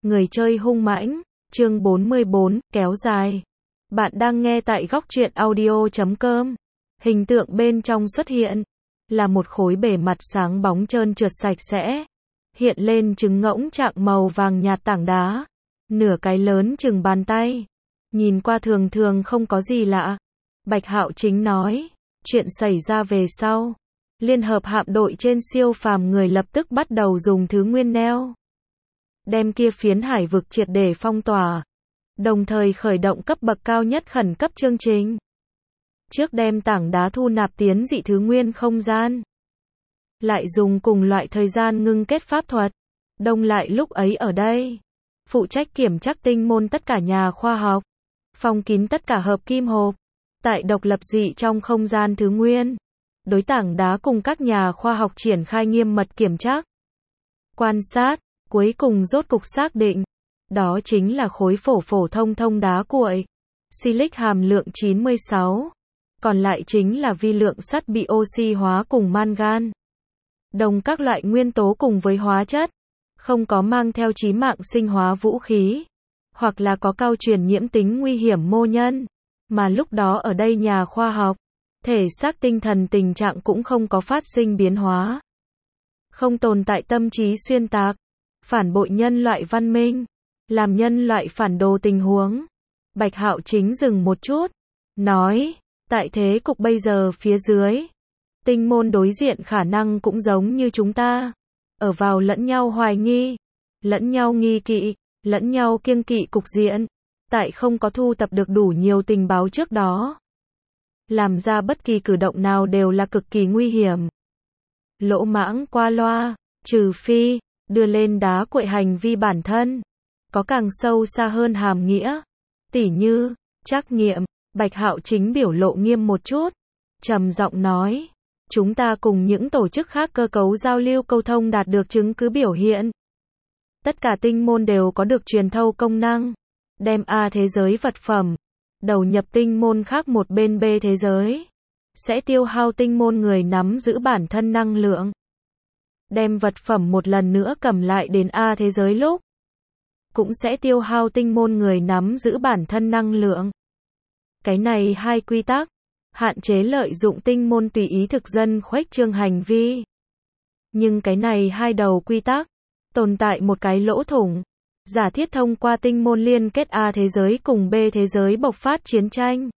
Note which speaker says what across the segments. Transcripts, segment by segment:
Speaker 1: Người chơi hung mãnh, chương 44, kéo dài. Bạn đang nghe tại góc truyện audio.com. Hình tượng bên trong xuất hiện là một khối bề mặt sáng bóng trơn trượt sạch sẽ, hiện lên trứng ngỗng trạng màu vàng nhạt tảng đá, nửa cái lớn chừng bàn tay. Nhìn qua thường thường không có gì lạ. Bạch Hạo Chính nói, chuyện xảy ra về sau, Liên hợp hạm đội trên siêu phàm người lập tức bắt đầu dùng thứ nguyên neo, đem kia phiến hải vực triệt để phong tỏa, đồng thời khởi động cấp bậc cao nhất khẩn cấp chương trình. Trước đem tảng đá thu nạp tiến dị thứ nguyên không gian, lại dùng cùng loại thời gian ngưng kết pháp thuật, đông lại lúc ấy ở đây, phụ trách kiểm tra tinh môn tất cả nhà khoa học, phong kín tất cả hợp kim hộp, tại độc lập dị trong không gian thứ nguyên, đối tảng đá cùng các nhà khoa học triển khai nghiêm mật kiểm tra, quan sát, cuối cùng rốt cục xác định, đó chính là khối phổ thông đá cuội, silic hàm lượng 96, còn lại chính là vi lượng sắt bị oxy hóa cùng mangan, đồng các loại nguyên tố cùng với hóa chất, không có mang theo chí mạng sinh hóa vũ khí, hoặc là có cao truyền nhiễm tính nguy hiểm mô nhân, mà lúc đó ở đây nhà khoa học, thể xác tinh thần tình trạng cũng không có phát sinh biến hóa, không tồn tại tâm trí xuyên tạc, phản bội nhân loại văn minh, làm nhân loại phản đồ tình huống. Bạch Hạo Chính dừng một chút, nói, tại thế cục bây giờ phía dưới, tinh môn đối diện khả năng cũng giống như chúng ta, ở vào lẫn nhau hoài nghi, lẫn nhau nghi kỵ, lẫn nhau kiêng kỵ cục diện, tại không có thu tập được đủ nhiều tình báo trước đó, làm ra bất kỳ cử động nào đều là cực kỳ nguy hiểm. Lỗ mãng qua loa, trừ phi đưa lên đá cuội hành vi bản thân có càng sâu xa hơn hàm nghĩa, tỉ như trắc nghiệm. Bạch Hạo Chính biểu lộ nghiêm một chút, trầm giọng nói, chúng ta cùng những tổ chức khác cơ cấu giao lưu câu thông đạt được chứng cứ biểu hiện, tất cả tinh môn đều có được truyền thâu công năng, đem A thế giới vật phẩm đầu nhập tinh môn khác một bên B thế giới, sẽ tiêu hao tinh môn người nắm giữ bản thân năng lượng, đem vật phẩm một lần nữa cầm lại đến A thế giới lúc, cũng sẽ tiêu hao tinh môn người nắm giữ bản thân năng lượng. Cái này hai quy tắc, hạn chế lợi dụng tinh môn tùy ý thực dân khuếch trương hành vi. Nhưng cái này hai đầu quy tắc, tồn tại một cái lỗ thủng, giả thiết thông qua tinh môn liên kết A thế giới cùng B thế giới bộc phát chiến tranh.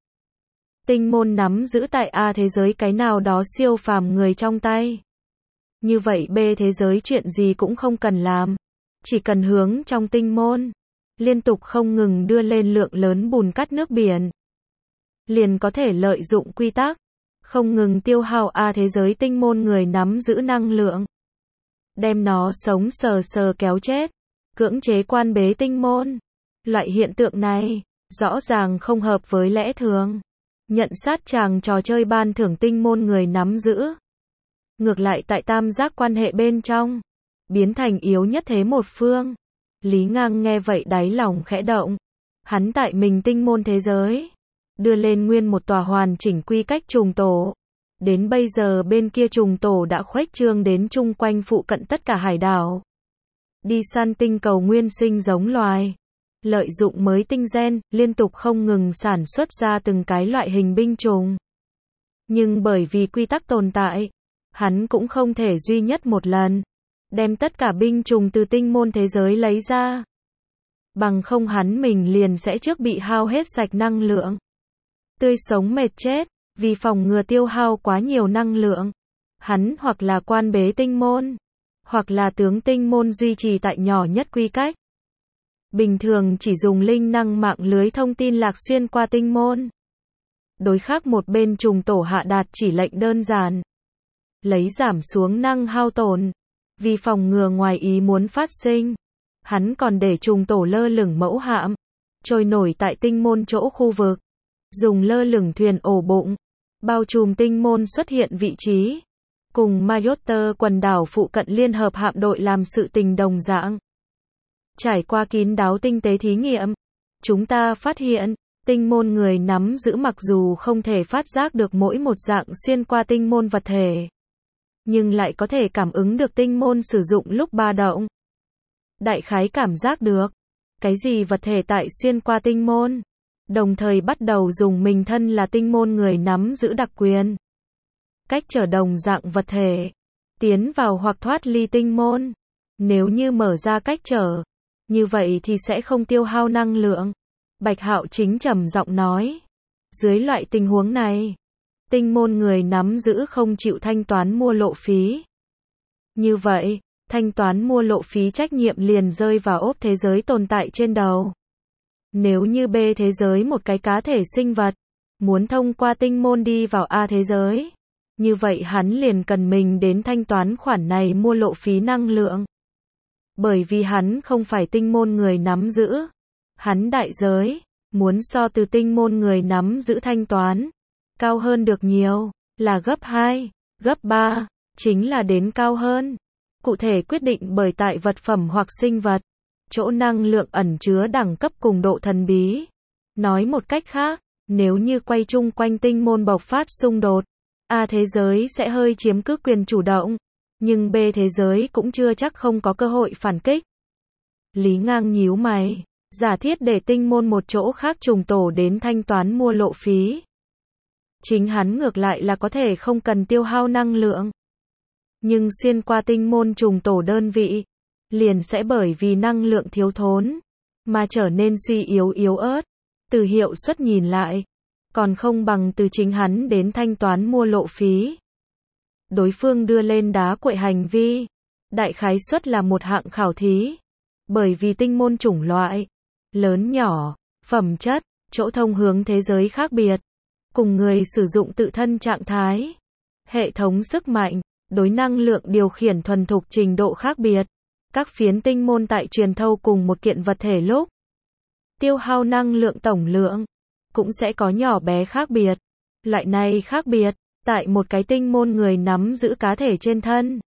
Speaker 1: Tinh môn nắm giữ tại A thế giới cái nào đó siêu phàm người trong tay. Như vậy B thế giới chuyện gì cũng không cần làm, chỉ cần hướng trong tinh môn, liên tục không ngừng đưa lên lượng lớn bùn cát nước biển, liền có thể lợi dụng quy tắc, không ngừng tiêu hao A thế giới tinh môn người nắm giữ năng lượng, đem nó sống sờ kéo chết, cưỡng chế quan bế tinh môn. Loại hiện tượng này, rõ ràng không hợp với lẽ thường. Nhận sát chàng trò chơi ban thưởng tinh môn người nắm giữ. Ngược lại tại tam giác quan hệ bên trong, biến thành yếu nhất thế một phương. Lý Ngang nghe vậy đáy lòng khẽ động. Hắn tại mình tinh môn thế giới, đưa lên nguyên một tòa hoàn chỉnh quy cách trùng tổ. Đến bây giờ bên kia trùng tổ đã khuếch trương đến chung quanh phụ cận tất cả hải đảo. Đi săn tinh cầu nguyên sinh giống loài, lợi dụng mới tinh gen, liên tục không ngừng sản xuất ra từng cái loại hình binh chủng. Nhưng bởi vì quy tắc tồn tại, hắn cũng không thể duy nhất một lần đem tất cả binh chủng từ tinh môn thế giới lấy ra. Bằng không hắn mình liền sẽ trước bị hao hết sạch năng lượng, tươi sống mệt chết, vì phòng ngừa tiêu hao quá nhiều năng lượng. Hắn hoặc là quan bế tinh môn, hoặc là tướng tinh môn duy trì tại nhỏ nhất quy cách. Bình thường chỉ dùng linh năng mạng lưới thông tin lạc xuyên qua tinh môn. Đối khác một bên trùng tổ hạ đạt chỉ lệnh đơn giản, lấy giảm xuống năng hao tổn, vì phòng ngừa ngoài ý muốn phát sinh. Hắn còn để trùng tổ lơ lửng mẫu hạm, trôi nổi tại tinh môn chỗ khu vực, dùng lơ lửng thuyền ổ bụng, bao trùm tinh môn xuất hiện vị trí. Cùng Mayotte quần đảo phụ cận liên hợp hạm đội làm sự tình đồng dạng. Trải qua kín đáo tinh tế thí nghiệm, chúng ta phát hiện, tinh môn người nắm giữ mặc dù không thể phát giác được mỗi một dạng xuyên qua tinh môn vật thể, nhưng lại có thể cảm ứng được tinh môn sử dụng lúc ba động. Đại khái cảm giác được, cái gì vật thể tại xuyên qua tinh môn, đồng thời bắt đầu dùng mình thân là tinh môn người nắm giữ đặc quyền. Cách trở đồng dạng vật thể, tiến vào hoặc thoát ly tinh môn. Nếu như mở ra cách trở, như vậy thì sẽ không tiêu hao năng lượng. Bạch Hạo Chính trầm giọng nói. Dưới loại tình huống này, tinh môn người nắm giữ không chịu thanh toán mua lộ phí. Như vậy, thanh toán mua lộ phí trách nhiệm liền rơi vào ốp thế giới tồn tại trên đầu. Nếu như B thế giới một cái cá thể sinh vật, muốn thông qua tinh môn đi vào A thế giới, như vậy hắn liền cần mình đến thanh toán khoản này mua lộ phí năng lượng. Bởi vì hắn không phải tinh môn người nắm giữ. Hắn đại giới, muốn so từ tinh môn người nắm giữ thanh toán, cao hơn được nhiều, là gấp 2, gấp 3, chính là đến cao hơn. Cụ thể quyết định bởi tại vật phẩm hoặc sinh vật, chỗ năng lượng ẩn chứa đẳng cấp cùng độ thần bí. Nói một cách khác, nếu như quay chung quanh tinh môn bộc phát xung đột, A thế giới sẽ hơi chiếm cứ quyền chủ động, nhưng B thế giới cũng chưa chắc không có cơ hội phản kích. Lý Ngang nhíu mày, giả thiết để tinh môn một chỗ khác trùng tổ đến thanh toán mua lộ phí. Chính hắn ngược lại là có thể không cần tiêu hao năng lượng. Nhưng xuyên qua tinh môn trùng tổ đơn vị, liền sẽ bởi vì năng lượng thiếu thốn, mà trở nên suy yếu yếu ớt. Từ hiệu suất nhìn lại, còn không bằng từ chính hắn đến thanh toán mua lộ phí. Đối phương đưa lên đá quậy hành vi, đại khái suất là một hạng khảo thí. Bởi vì tinh môn chủng loại, lớn nhỏ, phẩm chất, chỗ thông hướng thế giới khác biệt, cùng người sử dụng tự thân trạng thái, hệ thống sức mạnh, đối năng lượng điều khiển thuần thục trình độ khác biệt. Các phiến tinh môn tại truyền thâu cùng một kiện vật thể lúc, tiêu hao năng lượng tổng lượng, cũng sẽ có nhỏ bé khác biệt. Loại này khác biệt, tại một cái tinh môn người nắm giữ cá thể trên thân,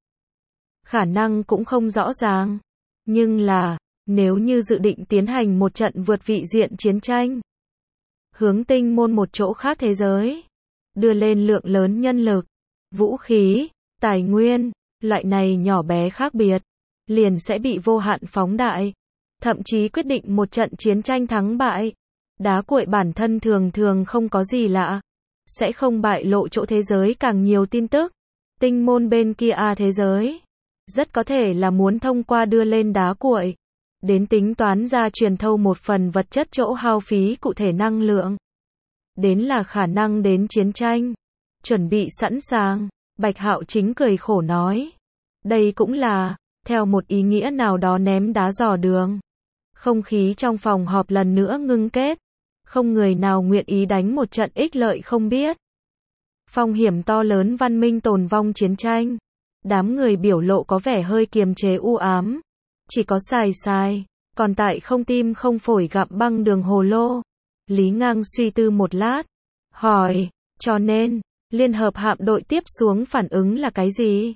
Speaker 1: khả năng cũng không rõ ràng. Nhưng là, nếu như dự định tiến hành một trận vượt vị diện chiến tranh, hướng tinh môn một chỗ khác thế giới, đưa lên lượng lớn nhân lực, vũ khí, tài nguyên, loại này nhỏ bé khác biệt, liền sẽ bị vô hạn phóng đại, thậm chí quyết định một trận chiến tranh thắng bại. Đá quậy bản thân thường thường không có gì lạ, sẽ không bại lộ chỗ thế giới càng nhiều tin tức. Tinh môn bên kia A thế giới, rất có thể là muốn thông qua đưa lên đá quậy, đến tính toán ra truyền thâu một phần vật chất chỗ hao phí cụ thể năng lượng. Đến là khả năng đến chiến tranh. Chuẩn bị sẵn sàng, Bạch Hạo Chính cười khổ nói. Đây cũng là, theo một ý nghĩa nào đó ném đá dò đường. Không khí trong phòng họp lần nữa ngưng kết. Không người nào nguyện ý đánh một trận ích lợi không biết. Phong hiểm to lớn văn minh tồn vong chiến tranh. Đám người biểu lộ có vẻ hơi kiềm chế u ám. Chỉ có sai, còn tại không tim không phổi gặm băng đường hồ lô. Lý Ngang suy tư một lát, hỏi, cho nên, liên hợp hạm đội tiếp xuống phản ứng là cái gì?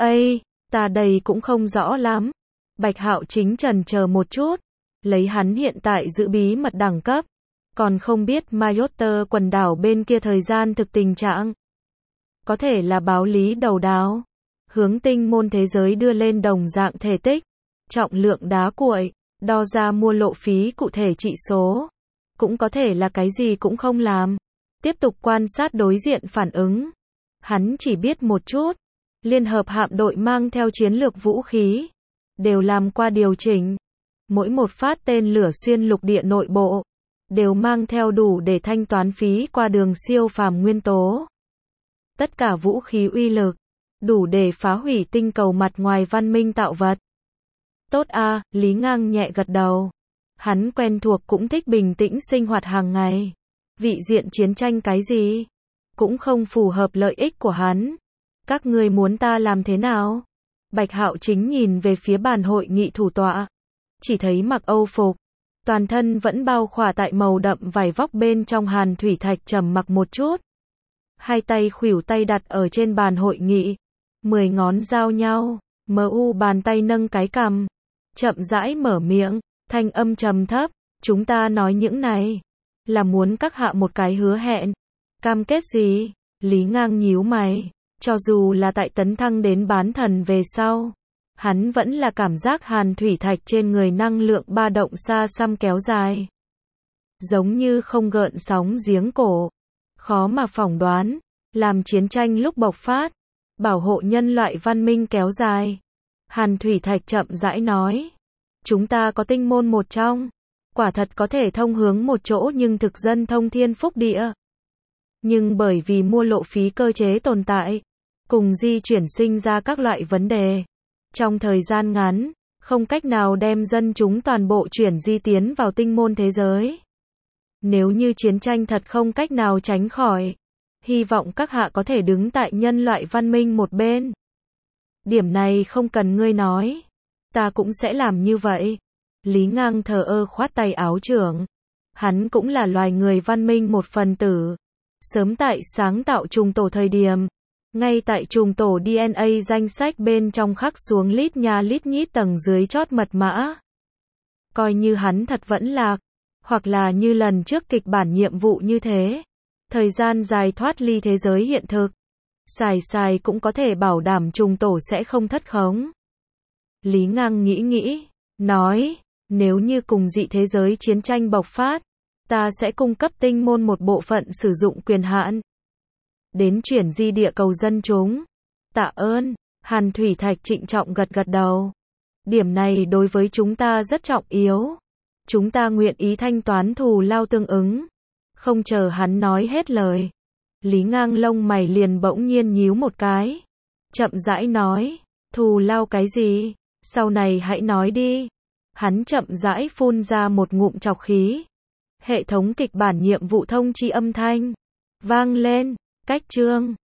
Speaker 1: Ta đây cũng không rõ lắm. Bạch Hạo Chính chần chờ một chút, lấy hắn hiện tại giữ bí mật đẳng cấp, còn không biết Mayotte quần đảo bên kia thời gian thực tình trạng. Có thể là báo lý đầu đáo, hướng tinh môn thế giới đưa lên đồng dạng thể tích, trọng lượng đá cuội, đo ra mua lộ phí cụ thể trị số. Cũng có thể là cái gì cũng không làm. Tiếp tục quan sát đối diện phản ứng. Hắn chỉ biết một chút. Liên hợp hạm đội mang theo chiến lược vũ khí, đều làm qua điều chỉnh. Mỗi một phát tên lửa xuyên lục địa nội bộ, đều mang theo đủ để thanh toán phí qua đường siêu phàm nguyên tố. Tất cả vũ khí uy lực, đủ để phá hủy tinh cầu mặt ngoài văn minh tạo vật. Tốt a, Lý Ngang nhẹ gật đầu. Hắn quen thuộc cũng thích bình tĩnh sinh hoạt hàng ngày. Vị diện chiến tranh cái gì? Cũng không phù hợp lợi ích của hắn. Các ngươi muốn ta làm thế nào? Bạch Hạo Chính nhìn về phía bàn hội nghị thủ tọa. Chỉ thấy mặc Âu phục. Toàn thân vẫn bao khỏa tại màu đậm vải vóc bên trong hàn thủy thạch trầm mặc một chút. Hai tay khuỷu tay đặt ở trên bàn hội nghị. 10 ngón giao nhau. Mu bàn tay nâng cái cằm. Chậm rãi mở miệng. Thanh âm trầm thấp, chúng ta nói những này, là muốn các hạ một cái hứa hẹn. Cam kết gì? Lý Ngang nhíu mày, cho dù là tại tấn thăng đến bán thần về sau, Hắn vẫn là cảm giác hàn thủy thạch trên người năng lượng ba động xa xăm kéo dài. Giống như không gợn sóng giếng cổ. Khó mà phỏng đoán. Làm chiến tranh lúc bộc phát. Bảo hộ nhân loại văn minh kéo dài. Hàn thủy thạch chậm rãi nói. Chúng ta có tinh môn một trong. Quả thật có thể thông hướng một chỗ nhưng thực dân thông thiên phúc địa. Nhưng bởi vì mua lộ phí cơ chế tồn tại. Cùng di chuyển sinh ra các loại vấn đề. Trong thời gian ngắn, không cách nào đem dân chúng toàn bộ chuyển di tiến vào tinh môn thế giới. Nếu như chiến tranh thật không cách nào tránh khỏi, hy vọng các hạ có thể đứng tại nhân loại văn minh một bên. Điểm này không cần ngươi nói. Ta cũng sẽ làm như vậy. Lý Ngang thờ ơ khoát tay áo trưởng. Hắn cũng là loài người văn minh một phần tử. Sớm tại sáng tạo trùng tổ thời điểm. Ngay tại trùng tổ DNA danh sách bên trong khắc xuống lít nha lít nhít tầng dưới chót mật mã. Coi như hắn thật vẫn lạc. Hoặc là như lần trước kịch bản nhiệm vụ như thế. Thời gian dài thoát ly thế giới hiện thực. Xài cũng có thể bảo đảm trùng tổ sẽ không thất khống. Lý Ngang nghĩ. Nói, nếu như cùng dị thế giới chiến tranh bộc phát. Ta sẽ cung cấp tinh môn một bộ phận sử dụng quyền hạn. Đến chuyển di địa cầu dân chúng. Tạ ơn. Hàn thủy thạch trịnh trọng gật đầu. Điểm này đối với chúng ta rất trọng yếu. Chúng ta nguyện ý thanh toán thù lao tương ứng. Không chờ hắn nói hết lời. Lý Ngang lông mày liền bỗng nhiên nhíu một cái. Chậm rãi nói. Thù lao cái gì? Sau này hãy nói đi. Hắn chậm rãi phun ra một ngụm trọc khí. Hệ thống kịch bản nhiệm vụ thông chi âm thanh. Vang lên. Cách chương.